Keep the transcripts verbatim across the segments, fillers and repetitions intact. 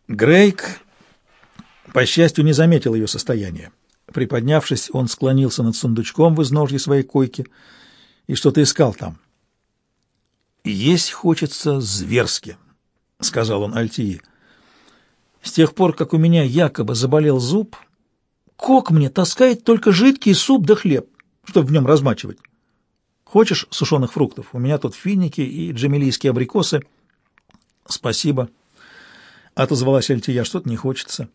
Грейг, по счастью, не заметил ее состояние. Приподнявшись, он склонился над сундучком в изножье своей койки и что-то искал там. «Есть хочется зверски», — сказал он Альтии. «С тех пор, как у меня якобы заболел зуб, Кок мне таскает только жидкий суп да хлеб, чтобы в нем размачивать. Хочешь сушеных фруктов? У меня тут финики и джемилийские абрикосы». «Спасибо», — отозвалась Альтия, — «что-то не хочется».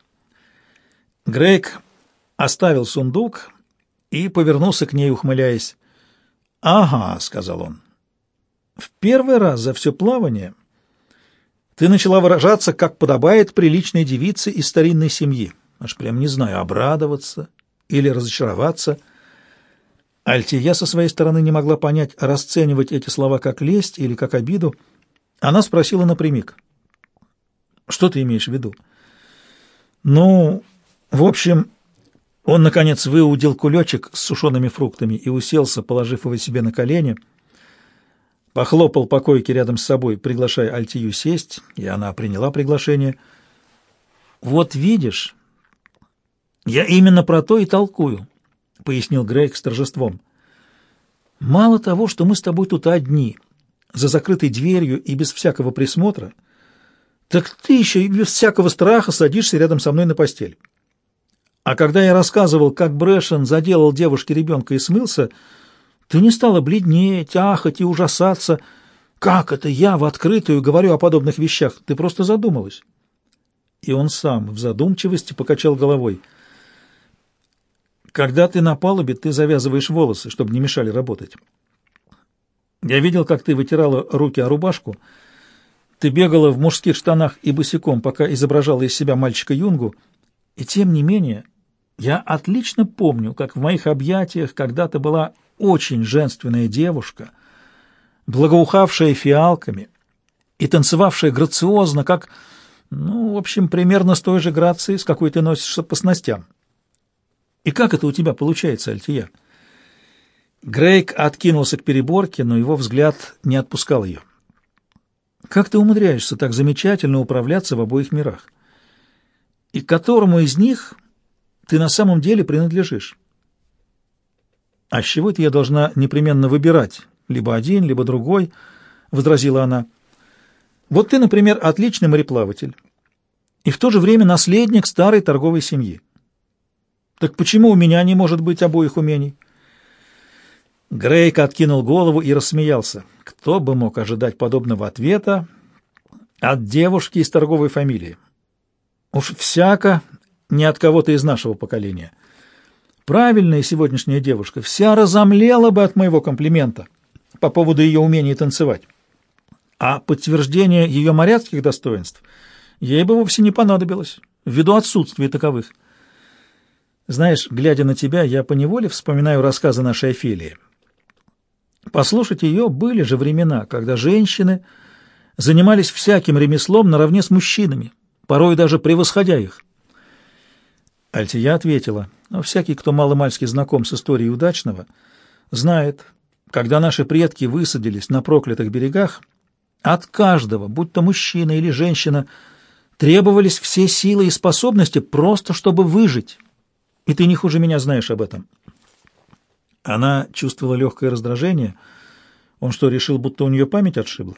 Грейг оставил сундук и повернулся к ней, ухмыляясь. «Ага», — сказал он, — «в первый раз за все плавание ты начала выражаться, как подобает приличной девице из старинной семьи. Аж прям не знаю, обрадоваться или разочароваться». Альтия со своей стороны не могла понять, расценивать эти слова как лесть или как обиду. Она спросила напрямик: «Что ты имеешь в виду?» «Ну, в общем...» Он, наконец, выудил кулечек с сушеными фруктами и уселся, положив его себе на колени, похлопал по койке рядом с собой, приглашая Альтию сесть, и она приняла приглашение. «Вот видишь, я именно про то и толкую», — пояснил Грейг с торжеством. «Мало того, что мы с тобой тут одни, за закрытой дверью и без всякого присмотра, так ты еще и без всякого страха садишься рядом со мной на постель. А когда я рассказывал, как Брэшен заделал девушке ребенка и смылся, ты не стала бледнеть, ахать и ужасаться. Как это я в открытую говорю о подобных вещах? Ты просто задумалась». И он сам в задумчивости покачал головой. «Когда ты на палубе, ты завязываешь волосы, чтобы не мешали работать. Я видел, как ты вытирала руки о рубашку. Ты бегала в мужских штанах и босиком, пока изображала из себя мальчика-юнгу. И тем не менее, я отлично помню, как в моих объятиях когда-то была очень женственная девушка, благоухавшая фиалками и танцевавшая грациозно, как, ну, в общем, примерно с той же грацией, с какой ты носишься по снастям. И как это у тебя получается, Альтия?» Грейг откинулся к переборке, но его взгляд не отпускал ее. «Как ты умудряешься так замечательно управляться в обоих мирах? И к которому из них ты на самом деле принадлежишь?» «А с чего это я должна непременно выбирать? Либо один, либо другой», — возразила она. «Вот ты, например, отличный мореплаватель и в то же время наследник старой торговой семьи. Так почему у меня не может быть обоих умений?» Грейг откинул голову и рассмеялся. Кто бы мог ожидать подобного ответа от девушки из торговой фамилии? Уж всяко не от кого-то из нашего поколения. Правильная сегодняшняя девушка вся разомлела бы от моего комплимента по поводу ее умения танцевать. А подтверждение ее моряцких достоинств ей бы вовсе не понадобилось, ввиду отсутствия таковых. Знаешь, глядя на тебя, я поневоле вспоминаю рассказы нашей Офелии. Послушать ее, были же времена, когда женщины занимались всяким ремеслом наравне с мужчинами, порой даже превосходя их. Альтия ответила: «Но всякий, кто маломальски знаком с историей удачного, знает, когда наши предки высадились на проклятых берегах, от каждого, будь то мужчина или женщина, требовались все силы и способности просто, чтобы выжить. И ты не хуже меня знаешь об этом». Она чувствовала легкое раздражение. Он что, решил, будто у нее память отшибла?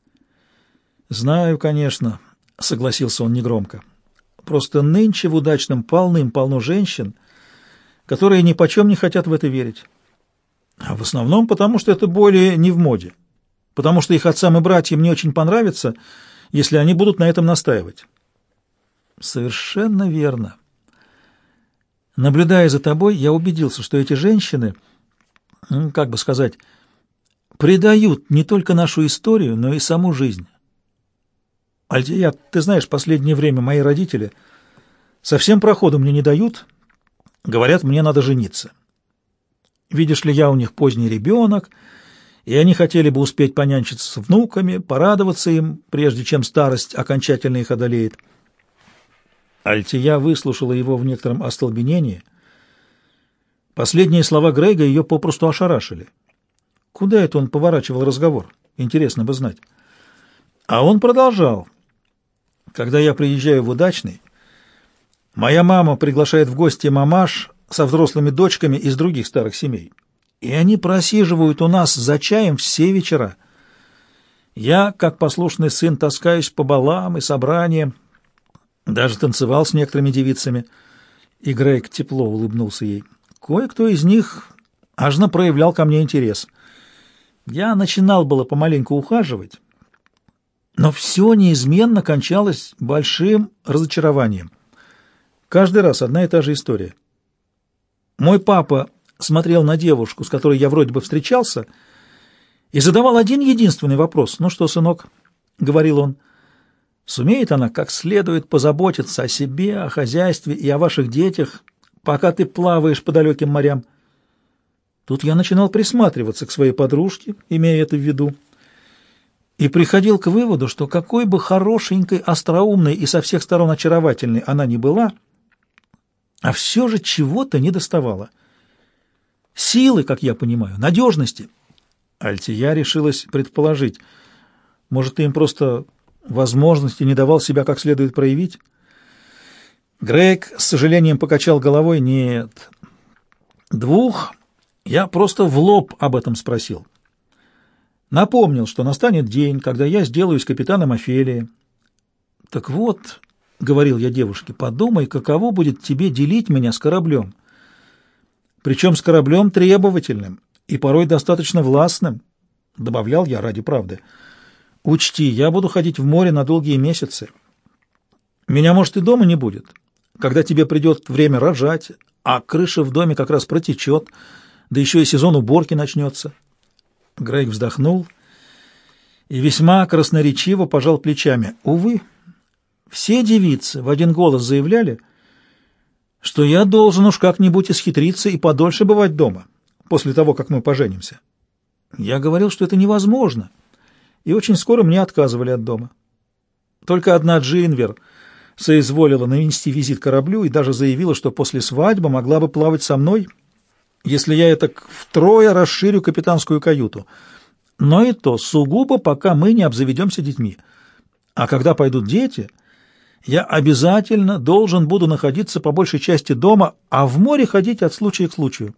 «Знаю, конечно», — согласился он негромко. «Просто нынче в удачном полным-полно женщин, которые ни почем не хотят в это верить. А в основном потому, что это более не в моде, потому что их отцам и братьям не очень понравится, если они будут на этом настаивать». «Совершенно верно. Наблюдая за тобой, я убедился, что эти женщины, ну, как бы сказать, предают не только нашу историю, но и саму жизнь. Альтия, ты знаешь, в последнее время мои родители совсем проходу мне не дают, говорят, мне надо жениться. Видишь ли, я у них поздний ребенок, и они хотели бы успеть понянчиться с внуками, порадоваться им, прежде чем старость окончательно их одолеет». Альтия выслушала его в некотором остолбенении. Последние слова Грейга ее попросту ошарашили. Куда это он поворачивал разговор? Интересно бы знать. А он продолжал. Когда я приезжаю в Удачный, моя мама приглашает в гости мамаш со взрослыми дочками из других старых семей, и они просиживают у нас за чаем все вечера. Я, как послушный сын, таскаюсь по балам и собраниям, даже танцевал с некоторыми девицами, и Грейг тепло улыбнулся ей. Кое-кто из них аж проявлял ко мне интерес. Я начинал было помаленьку ухаживать, но все неизменно кончалось большим разочарованием. Каждый раз одна и та же история. Мой папа смотрел на девушку, с которой я вроде бы встречался, и задавал один единственный вопрос. «Ну что, сынок?» — говорил он. «Сумеет она как следует позаботиться о себе, о хозяйстве и о ваших детях, пока ты плаваешь по далеким морям?» Тут я начинал присматриваться к своей подружке, имея это в виду, и приходил к выводу, что какой бы хорошенькой, остроумной и со всех сторон очаровательной она ни была, а все же чего-то недоставало. Силы, как я понимаю, надежности. Альтия решилась предположить, может, ты им просто возможности не давал себя как следует проявить? Грейг с сожалением покачал головой. Нет, двух я просто в лоб об этом спросил. Напомнил, что настанет день, когда я сделаюсь капитаном Офелии. «Так вот», — говорил я девушке, — «подумай, каково будет тебе делить меня с кораблем. Причем с кораблем требовательным и порой достаточно властным», — добавлял я ради правды. «Учти, я буду ходить в море на долгие месяцы. Меня, может, и дома не будет, когда тебе придет время рожать, а крыша в доме как раз протечет, да еще и сезон уборки начнется». Грейг вздохнул и весьма красноречиво пожал плечами. Увы, все девицы в один голос заявляли, что я должен уж как-нибудь исхитриться и подольше бывать дома, после того, как мы поженимся. Я говорил, что это невозможно, и очень скоро мне отказывали от дома. Только одна Джинвер соизволила нанести визит кораблю и даже заявила, что после свадьбы могла бы плавать со мной, если я это втрое расширю капитанскую каюту. Но и то сугубо, пока мы не обзаведемся детьми. А когда пойдут дети, я обязательно должен буду находиться по большей части дома, а в море ходить от случая к случаю.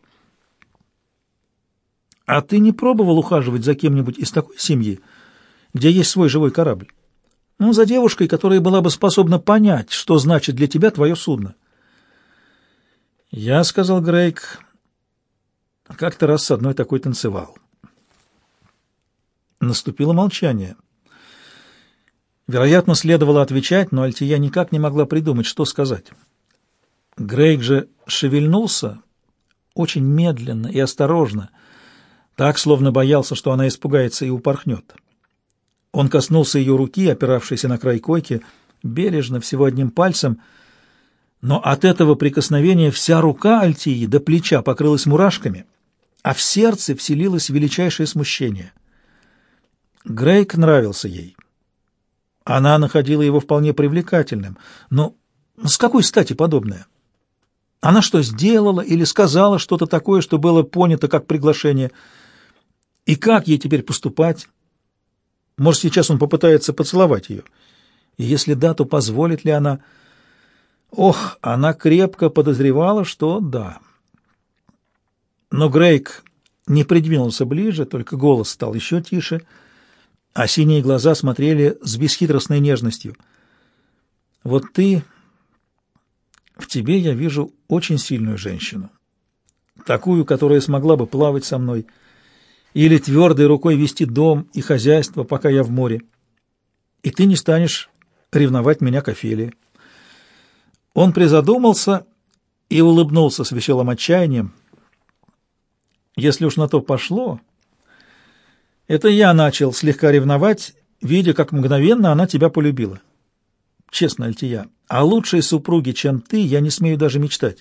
А ты не пробовал ухаживать за кем-нибудь из такой семьи, где есть свой живой корабль? Ну, за девушкой, которая была бы способна понять, что значит для тебя твое судно. Я, — сказал Грейг, — как-то раз с одной такой танцевал. Наступило молчание. Вероятно, следовало отвечать, но Альтия никак не могла придумать, что сказать. Грейг же шевельнулся очень медленно и осторожно, так, словно боялся, что она испугается и упорхнет. Он коснулся ее руки, опиравшейся на край койки, бережно, всего одним пальцем, но от этого прикосновения вся рука Альтии до плеча покрылась мурашками, а в сердце вселилось величайшее смущение. Грейг нравился ей. Она находила его вполне привлекательным, но с какой стати подобное? Она что, сделала или сказала что-то такое, что было понято как приглашение? И как ей теперь поступать? Может, сейчас он попытается поцеловать ее? И если да, то позволит ли она? Ох, она крепко подозревала, что да. Но Грейг не придвинулся ближе, только голос стал еще тише, а синие глаза смотрели с бесхитростной нежностью. «Вот ты, в тебе я вижу очень сильную женщину, такую, которая смогла бы плавать со мной или твердой рукой вести дом и хозяйство, пока я в море, и ты не станешь ревновать меня к Офелии». Он призадумался и улыбнулся с веселым отчаянием. «Если уж на то пошло, это я начал слегка ревновать, видя, как мгновенно она тебя полюбила. Честно, Альтия, о лучшей супруге, чем ты, я не смею даже мечтать».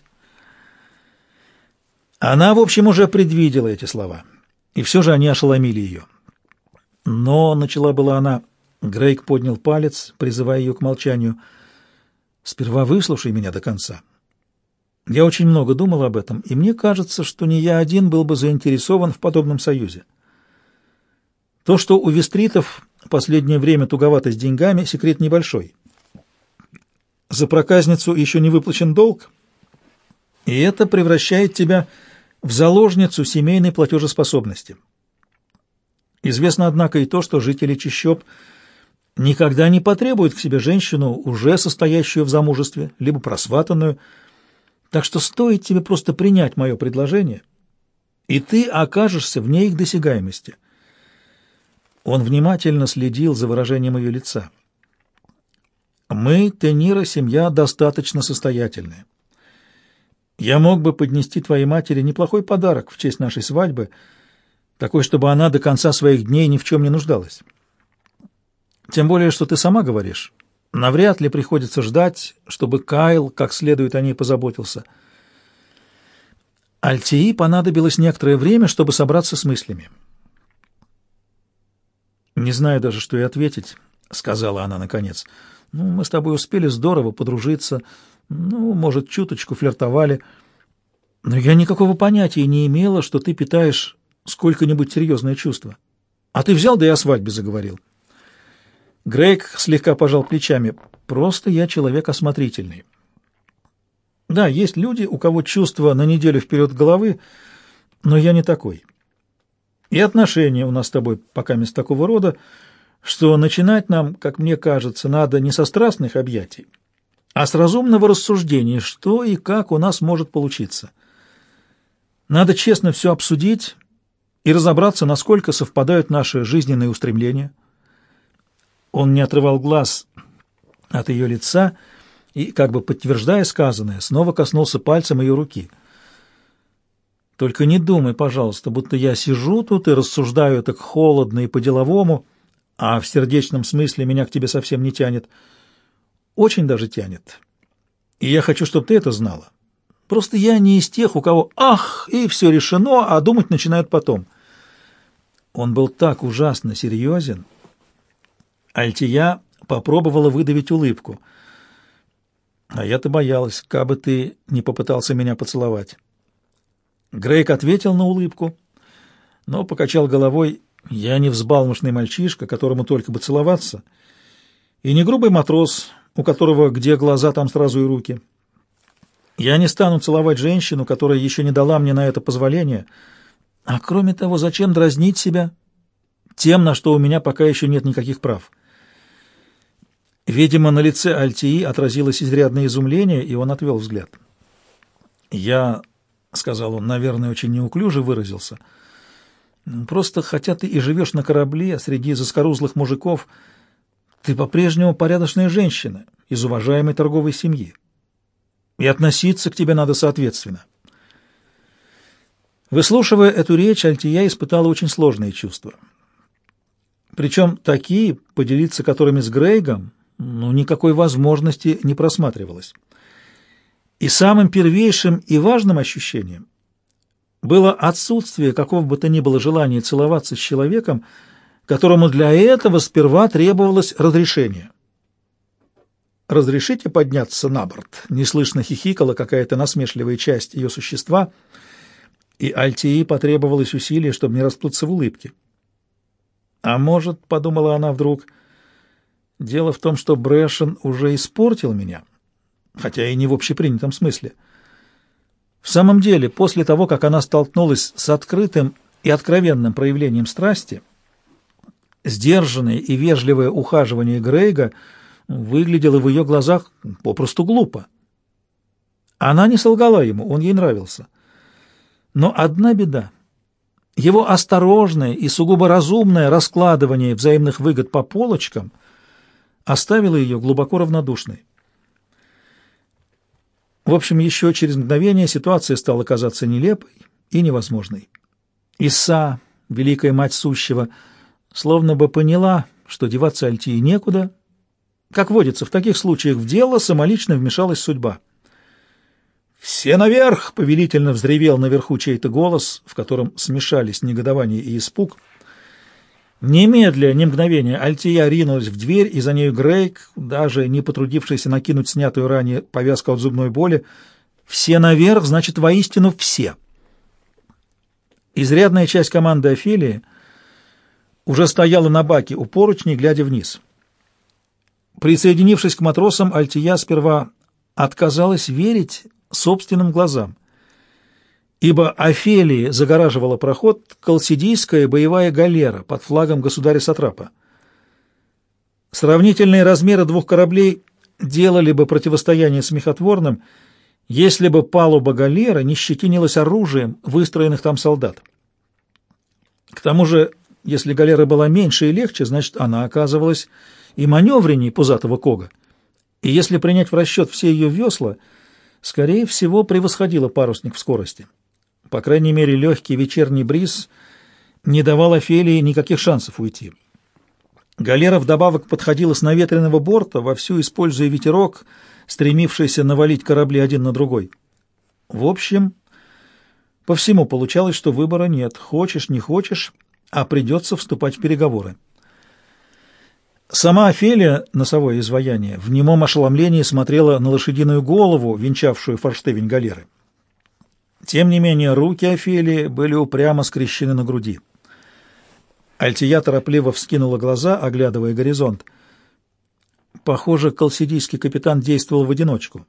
Она, в общем, уже предвидела эти слова, и все же они ошеломили ее. Но, начала была она, Грейг поднял палец, призывая ее к молчанию. «Сперва выслушай меня до конца. Я очень много думал об этом, и мне кажется, что не я один был бы заинтересован в подобном союзе. То, что у вестритов в последнее время туговато с деньгами, секрет небольшой. За проказницу еще не выплачен долг, и это превращает тебя в заложницу семейной платежеспособности. Известно, однако, и то, что жители чащоб никогда не потребуют к себе женщину, уже состоящую в замужестве, либо просватанную, так что стоит тебе просто принять мое предложение, и ты окажешься вне их досягаемости. Он внимательно следил за выражением ее лица. Мы, Тенира, семья достаточно состоятельная. Я мог бы поднести твоей матери неплохой подарок в честь нашей свадьбы, такой, чтобы она до конца своих дней ни в чем не нуждалась. Тем более, что ты сама говоришь, навряд ли приходится ждать, чтобы Кайл как следует о ней позаботился. Альтии понадобилось некоторое время, чтобы собраться с мыслями. «Не знаю даже, что и ответить», — сказала она наконец. «Ну, мы с тобой успели здорово подружиться, ну, может, чуточку флиртовали, но я никакого понятия не имела, что ты питаешь сколько-нибудь серьезное чувство. А ты взял, да и о свадьбе заговорил». Грейг слегка пожал плечами. «Просто я человек осмотрительный. Да, есть люди, у кого чувства на неделю вперед головы, но я не такой. И отношения у нас с тобой пока с такого рода, что начинать нам, как мне кажется, надо не со страстных объятий, а с разумного рассуждения, что и как у нас может получиться. Надо честно все обсудить и разобраться, насколько совпадают наши жизненные устремления». Он не отрывал глаз от ее лица и, как бы подтверждая сказанное, снова коснулся пальцем ее руки. «Только не думай, пожалуйста, будто я сижу тут и рассуждаю так холодно и по-деловому, а в сердечном смысле меня к тебе совсем не тянет. Очень даже тянет. И я хочу, чтобы ты это знала. Просто я не из тех, у кого «ах!» и все решено, а думать начинают потом». Он был так ужасно серьезен. Альтия попробовала выдавить улыбку. «А я-то боялась, кабы ты не попытался меня поцеловать». Грейг ответил на улыбку, но покачал головой. «Я не взбалмошный мальчишка, которому только бы целоваться, и не грубый матрос, у которого где глаза, там сразу и руки. Я не стану целовать женщину, которая еще не дала мне на это позволения. А кроме того, зачем дразнить себя тем, на что у меня пока еще нет никаких прав?» Видимо, на лице Альтии отразилось изрядное изумление, и он отвел взгляд. «Я, — сказал он, — наверное, очень неуклюже выразился. Просто, хотя ты и живешь на корабле среди заскорузлых мужиков, ты по-прежнему порядочная женщина из уважаемой торговой семьи, и относиться к тебе надо соответственно». Выслушивая эту речь, Альтия испытала очень сложные чувства. Причем такие, поделиться которыми с Грейгом, ну, никакой возможности не просматривалось. И самым первейшим и важным ощущением было отсутствие какого бы то ни было желания целоваться с человеком, которому для этого сперва требовалось разрешение. «Разрешите подняться на борт?» — неслышно хихикала какая-то насмешливая часть ее существа, и Альтии потребовалось усилие, чтобы не расплыться в улыбке. «А может, — подумала она вдруг, — дело в том, что Брэшен уже испортил меня, хотя и не в общепринятом смысле. В самом деле, после того, как она столкнулась с открытым и откровенным проявлением страсти, сдержанное и вежливое ухаживание Грейга выглядело в ее глазах попросту глупо. Она не солгала ему, он ей нравился. Но одна беда. Его осторожное и сугубо разумное раскладывание взаимных выгод по полочкам оставило ее глубоко равнодушной. В общем, еще через мгновение ситуация стала казаться нелепой и невозможной. Иса, великая мать сущего, словно бы поняла, что деваться Альтии некуда. Как водится, в таких случаях в дело самолично вмешалась судьба. «Все наверх!» — повелительно взревел наверху чей-то голос, в котором смешались негодование и испуг. Немедля, ни мгновения, Альтия ринулась в дверь, и за нею Грейг, даже не потрудившийся накинуть снятую ранее повязку от зубной боли. «Все наверх» — значит, воистину все. Изрядная часть команды Офелии уже стояла на баке у поручней, глядя вниз. Присоединившись к матросам, Альтия сперва отказалась верить собственным глазам, ибо Офелии загораживала проход колсидийская боевая галера под флагом государя-сатрапа. Сравнительные размеры двух кораблей делали бы противостояние смехотворным, если бы палуба галеры не щетинилась оружием выстроенных там солдат. К тому же, если галера была меньше и легче, значит, она оказывалась и маневренней пузатого кога, и если принять в расчет все ее весла, скорее всего, превосходила парусник в скорости. По крайней мере, легкий вечерний бриз не давал Офелии никаких шансов уйти. Галера вдобавок подходила с наветренного борта, вовсю используя ветерок, стремившийся навалить корабли один на другой. В общем, по всему получалось, что выбора нет. Хочешь, не хочешь, а придется вступать в переговоры. Сама Офелия, носовое изваяние, в немом ошеломлении смотрела на лошадиную голову, венчавшую форштевень галеры. Тем не менее, руки Офелии были упрямо скрещены на груди. Альтия торопливо вскинула глаза, оглядывая горизонт. Похоже, колсидийский капитан действовал в одиночку.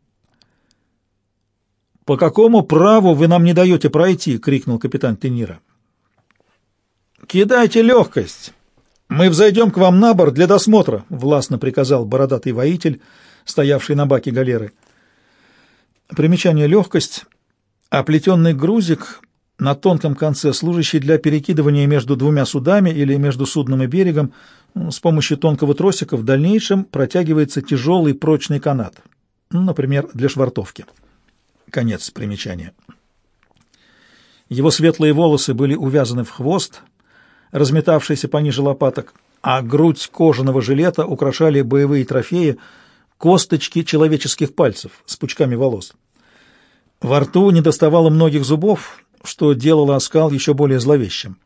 «По какому праву вы нам не даете пройти?» — крикнул капитан Тенира. «Кидайте легкость! Мы взойдем к вам на борт для досмотра», — властно приказал бородатый воитель, стоявший на баке галеры. Примечание «легкость» — оплетенный грузик на тонком конце, служащий для перекидывания между двумя судами или между судном и берегом. С помощью тонкого тросика в дальнейшем протягивается тяжелый прочный канат, например, для швартовки. Конец примечания. Его светлые волосы были увязаны в хвост, разметавшийся пониже лопаток, а грудь кожаного жилета украшали боевые трофеи — косточки человеческих пальцев с пучками волос. Во рту недоставало многих зубов, что делало оскал еще более зловещим.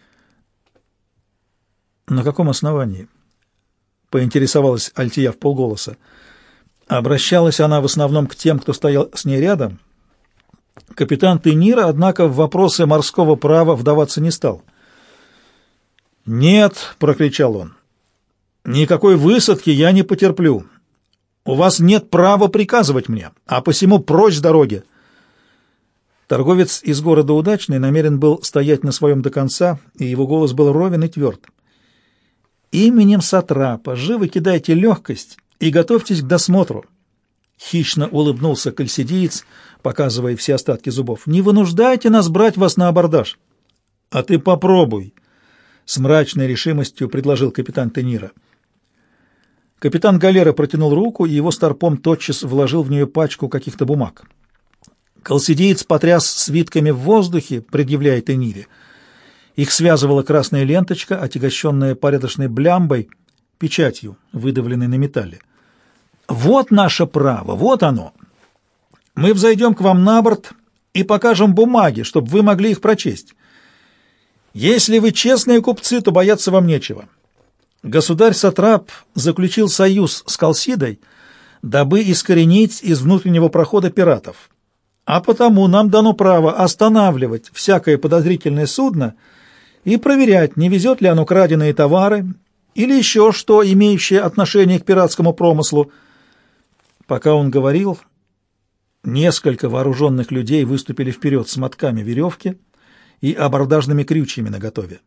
«На каком основании?» — поинтересовалась Альтия вполголоса. Обращалась она в основном к тем, кто стоял с ней рядом. Капитан Тенира, однако, в вопросы морского права вдаваться не стал. «Нет», — прокричал он, — «никакой высадки я не потерплю. У вас нет права приказывать мне, а посему прочь с дороги». Торговец из города Удачный намерен был стоять на своем до конца, и его голос был ровен и тверд. «Именем Сатрапа живо кидайте легкость и готовьтесь к досмотру». Хищно улыбнулся кальсидиец, показывая все остатки зубов. «Не вынуждайте нас брать вас на абордаж». «А ты попробуй», — с мрачной решимостью предложил капитан Тенира. Капитан галеры протянул руку, и его старпом тотчас вложил в нее пачку каких-то бумаг. Колсидиец потряс свитками в воздухе, предъявляя Тенире. Их связывала красная ленточка, отягощенная порядочной блямбой, печатью, выдавленной на металле. «Вот наше право, вот оно. Мы взойдем к вам на борт и покажем бумаги, чтобы вы могли их прочесть. Если вы честные купцы, то бояться вам нечего. Государь-сатрап заключил союз с Колсидой, дабы искоренить из внутреннего прохода пиратов. А потому нам дано право останавливать всякое подозрительное судно и проверять, не везет ли оно краденые товары или еще что, имеющее отношение к пиратскому промыслу». Пока он говорил, несколько вооруженных людей выступили вперед с мотками веревки и абордажными крючьями наготове.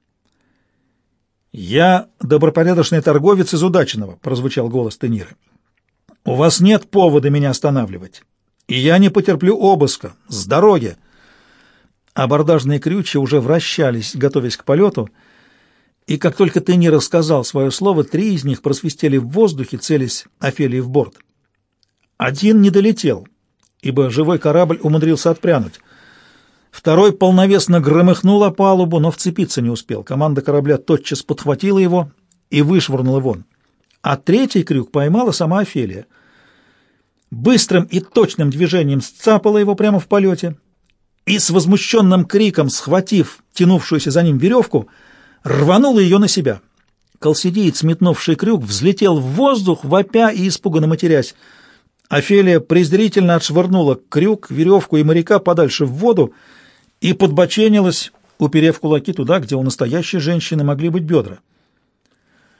«Я добропорядочный торговец из Удачного», — прозвучал голос Тениры. «У вас нет повода меня останавливать, и я не потерплю обыска. С дороги!» Абордажные крючья уже вращались, готовясь к полету, и как только Тенира сказал свое слово, три из них просвистели в воздухе, целясь Офелии в борт. Один не долетел, ибо живой корабль умудрился отпрянуть. Второй полновесно громыхнул о палубу, но вцепиться не успел. Команда корабля тотчас подхватила его и вышвырнула вон. А третий крюк поймала сама Офелия. Быстрым и точным движением сцапала его прямо в полете и с возмущенным криком, схватив тянувшуюся за ним веревку, рванула ее на себя. Колсидиец, метнувший крюк, взлетел в воздух, вопя и испуганно матерясь. Офелия презрительно отшвырнула крюк, веревку и моряка подальше в воду и подбоченилась, уперев кулаки туда, где у настоящей женщины могли быть бедра.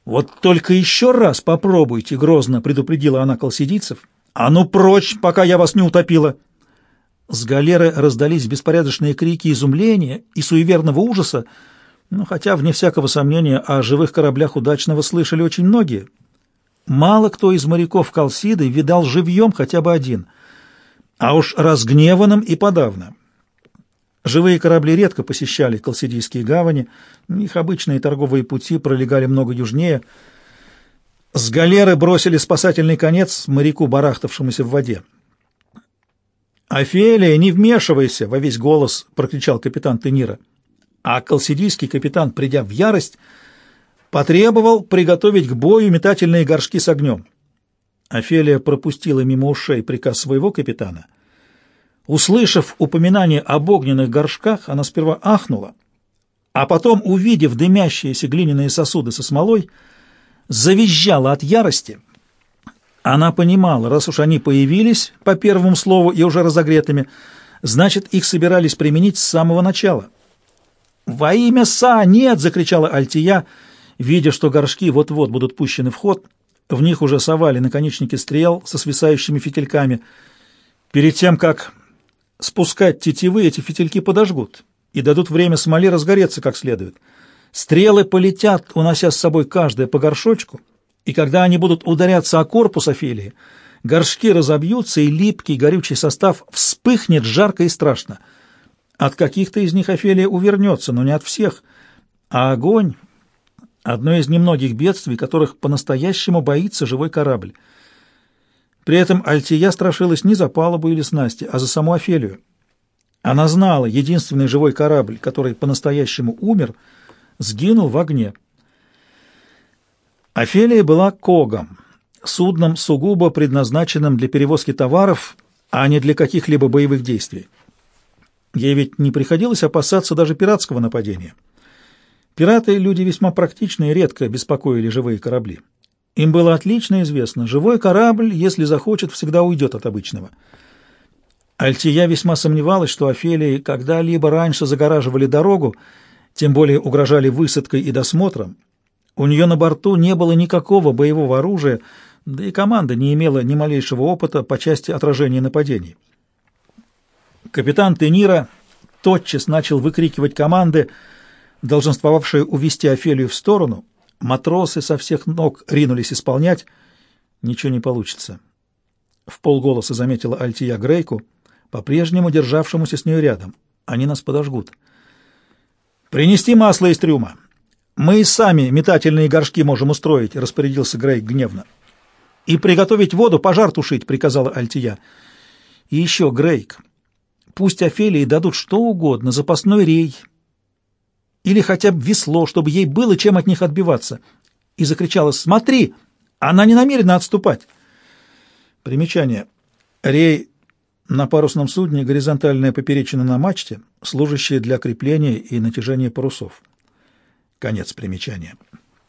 «Вот только еще раз попробуйте», — грозно предупредила она колсидийцев. «А ну прочь, пока я вас не утопила!» С галеры раздались беспорядочные крики изумления и суеверного ужаса, но хотя, вне всякого сомнения, о живых кораблях удачного слышали очень многие. Мало кто из моряков Колсиды видал живьем хотя бы один, а уж разгневанным и подавно. Живые корабли редко посещали колсидийские гавани, их обычные торговые пути пролегали много южнее. С галеры бросили спасательный конец моряку, барахтавшемуся в воде. «Офелия, не вмешивайся!» — во весь голос прокричал капитан Тенира. А колсидийский капитан, придя в ярость, потребовал приготовить к бою метательные горшки с огнем. Офелия пропустила мимо ушей приказ своего капитана. Услышав упоминание об огненных горшках, она сперва ахнула, а потом, увидев дымящиеся глиняные сосуды со смолой, завизжала от ярости. Она понимала, раз уж они появились по первому слову и уже разогретыми, значит, их собирались применить с самого начала. «Во имя Са! Нет!» — закричала Альтия, видя, что горшки вот-вот будут пущены в ход. В них уже совали наконечники стрел со свисающими фитильками. Перед тем, как спускать тетивы, эти фитильки подожгут и дадут время смоле разгореться как следует. Стрелы полетят, унося с собой каждая по горшочку, и когда они будут ударяться о корпус Офелии, горшки разобьются, и липкий горючий состав вспыхнет жарко и страшно. От каких-то из них Офелия увернется, но не от всех. А огонь — одно из немногих бедствий, которых по-настоящему боится живой корабль. При этом Альтия страшилась не за палубу или снасти, а за саму Офелию. Она знала, единственный живой корабль, который по-настоящему умер, сгинул в огне. Офелия была когом, судном, сугубо предназначенным для перевозки товаров, а не для каких-либо боевых действий. Ей ведь не приходилось опасаться даже пиратского нападения. Пираты — люди весьма практичные и редко беспокоили живые корабли. Им было отлично известно, живой корабль, если захочет, всегда уйдет от обычного. Альтия весьма сомневалась, что Офелии когда-либо раньше загораживали дорогу, тем более угрожали высадкой и досмотром. У нее на борту не было никакого боевого оружия, да и команда не имела ни малейшего опыта по части отражения нападений. Капитан Тенира тотчас начал выкрикивать команды, долженствовавшие увести Офелию в сторону. Матросы со всех ног ринулись исполнять. Ничего не получится. В полголоса заметила Альтия Грейку, по-прежнему державшемуся с нею рядом. Они нас подожгут. «Принести масло из трюма. Мы и сами метательные горшки можем устроить», — распорядился Грейк гневно. «И приготовить воду, пожар тушить», — приказала Альтия. «И еще, Грейк, пусть Офелии дадут что угодно, запасной рей или хотя бы весло, чтобы ей было чем от них отбиваться». И закричала: «Смотри, она не намерена отступать». Примечание. Рей на парусном судне — горизонтальная поперечина на мачте, служащая для крепления и натяжения парусов. Конец примечания.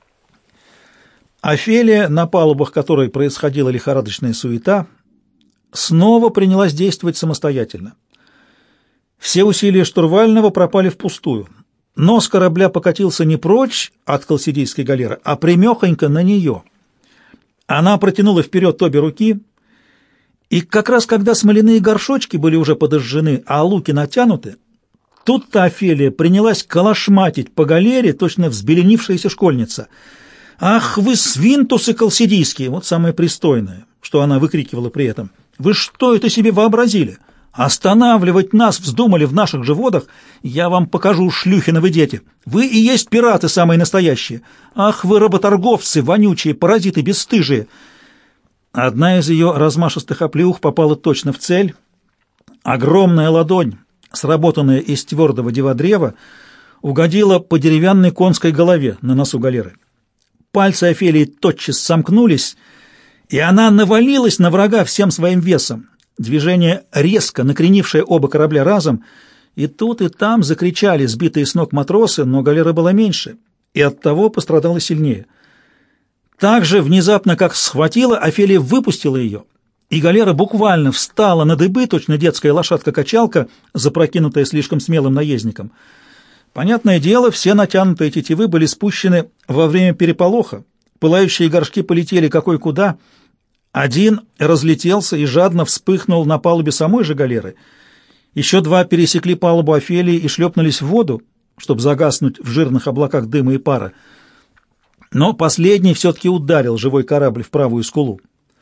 Офелия, на палубах которой происходила лихорадочная суета, снова принялась действовать самостоятельно. Все усилия штурвального пропали впустую. Нос корабля покатился не прочь от колсидийской галеры, а прямехонько на нее. Она протянула вперед обе руки, и как раз когда смоляные горшочки были уже подожжены, а луки натянуты, тут-то Офелия принялась калашматить по галере, точно взбеленившаяся школьница. «Ах вы, свинтусы колсидийские!» Вот самое пристойное, что она выкрикивала при этом. «Вы что это себе вообразили? Останавливать нас вздумали в наших же водах? Я вам покажу, шлюхины вы дети! Вы и есть пираты самые настоящие! Ах вы, работорговцы, вонючие, паразиты бесстыжие!» Одна из ее размашистых оплеух попала точно в цель. Огромная ладонь, сработанная из твердого диводрева, угодила по деревянной конской голове на носу галеры. Пальцы Офелии тотчас сомкнулись, и она навалилась на врага всем своим весом. Движение резко, накренившее оба корабля разом, и тут и там закричали сбитые с ног матросы, но галера была меньше, и оттого пострадала сильнее. Так же внезапно, как схватила, Офелия выпустила ее, и галера буквально встала на дыбы, точно детская лошадка-качалка, запрокинутая слишком смелым наездником. Понятное дело, все натянутые тетивы были спущены во время переполоха, Пылающие горшки полетели какой куда. Один разлетелся и жадно вспыхнул на палубе самой же галеры. Еще два пересекли палубу Офелии и шлепнулись в воду, чтобы загаснуть в жирных облаках дыма и пара. Но последний все-таки ударил живой корабль в правую скулу.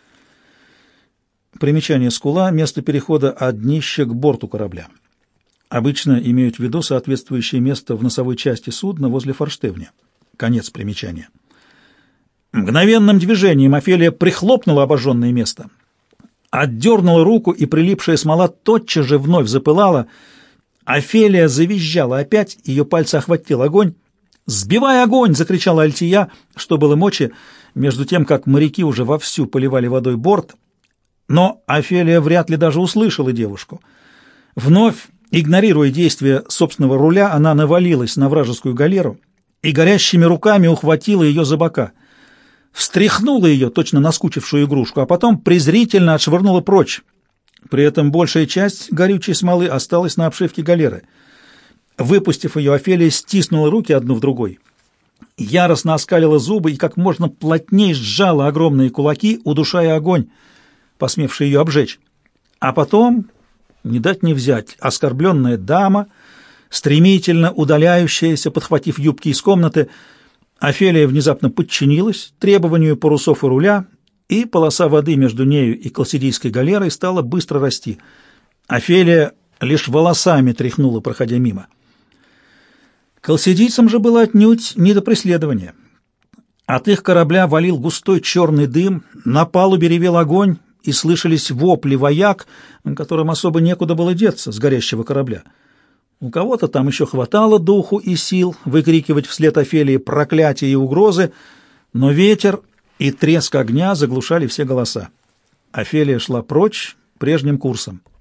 Примечание: скула — место перехода от днища к борту корабля. Обычно имеют в виду соответствующее место в носовой части судна возле форштевня. Конец примечания. Мгновенным движением Офелия прихлопнула обожженное место. Отдернула руку, и прилипшая смола тотчас же вновь запылала. Офелия завизжала опять, ее пальцы охватил огонь. «Сбивай огонь!» — закричала Альтия, что было мочи, между тем, как моряки уже вовсю поливали водой борт. Но Офелия вряд ли даже услышала девушку. Вновь, игнорируя действия собственного руля, она навалилась на вражескую галеру и горящими руками ухватила ее за бока. Встряхнула ее, точно наскучившую игрушку, а потом презрительно отшвырнула прочь. При этом большая часть горючей смолы осталась на обшивке галеры. Выпустив ее, Офелия стиснула руки одну в другой, яростно оскалила зубы и как можно плотнее сжала огромные кулаки, удушая огонь, посмевший ее обжечь. А потом, не дать не взять, оскорбленная дама, стремительно удаляющаяся, подхватив юбки из комнаты, Офелия внезапно подчинилась требованию парусов и руля, и полоса воды между нею и колсидийской галерой стала быстро расти. Офелия лишь волосами тряхнула, проходя мимо. Колсидийцам же было отнюдь не до преследования. От их корабля валил густой черный дым, на палубе ревел огонь, и слышались вопли вояк, которым особо некуда было деться с горящего корабля. У кого-то там еще хватало духу и сил выкрикивать вслед Офелии проклятия и угрозы, но ветер и треск огня заглушали все голоса. Офелия шла прочь прежним курсом.